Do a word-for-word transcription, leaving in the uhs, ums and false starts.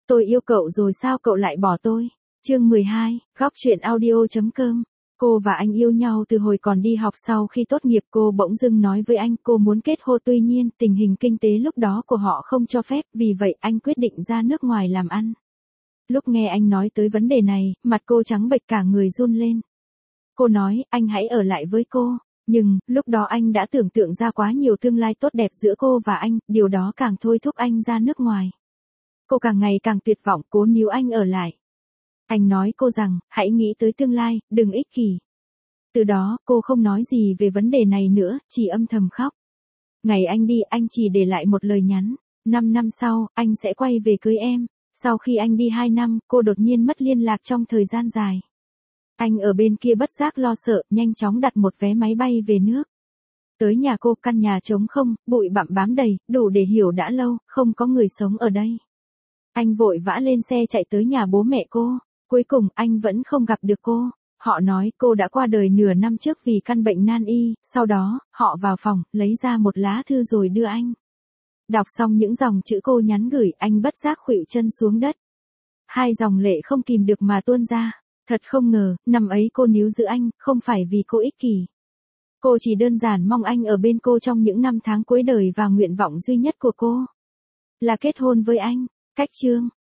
Tôi yêu cậu rồi sao cậu lại bỏ tôi? Chương mười hai, góc truyện audio.com. Cô và anh yêu nhau từ hồi còn đi học, sau khi tốt nghiệp cô bỗng dưng nói với anh cô muốn kết hôn, tuy nhiên tình hình kinh tế lúc đó của họ không cho phép, vì vậy anh quyết định ra nước ngoài làm ăn. Lúc nghe anh nói tới vấn đề này, mặt cô trắng bệch cả người run lên. Cô nói, anh hãy ở lại với cô. Nhưng, lúc đó anh đã tưởng tượng ra quá nhiều tương lai tốt đẹp giữa cô và anh, điều đó càng thôi thúc anh ra nước ngoài. Cô càng ngày càng tuyệt vọng, cố níu anh ở lại. Anh nói cô rằng, hãy nghĩ tới tương lai, đừng ích kỷ. Từ đó, cô không nói gì về vấn đề này nữa, chỉ âm thầm khóc. Ngày anh đi, anh chỉ để lại một lời nhắn. Năm năm sau, anh sẽ quay về cưới em. Sau khi anh đi hai năm, cô đột nhiên mất liên lạc trong thời gian dài. Anh ở bên kia bất giác lo sợ, nhanh chóng đặt một vé máy bay về nước. Tới nhà cô, căn nhà trống không, bụi bặm bám đầy, đủ để hiểu đã lâu, không có người sống ở đây. Anh vội vã lên xe chạy tới nhà bố mẹ cô. Cuối cùng, anh vẫn không gặp được cô. Họ nói cô đã qua đời nửa năm trước vì căn bệnh nan y. Sau đó, họ vào phòng, lấy ra một lá thư rồi đưa anh. Đọc xong những dòng chữ cô nhắn gửi, anh bất giác khuỵu chân xuống đất. Hai dòng lệ không kìm được mà tuôn ra. Thật không ngờ, năm ấy cô níu giữ anh, không phải vì cô ích kỷ. Cô chỉ đơn giản mong anh ở bên cô trong những năm tháng cuối đời, và nguyện vọng duy nhất của cô là kết hôn với anh. Cách chương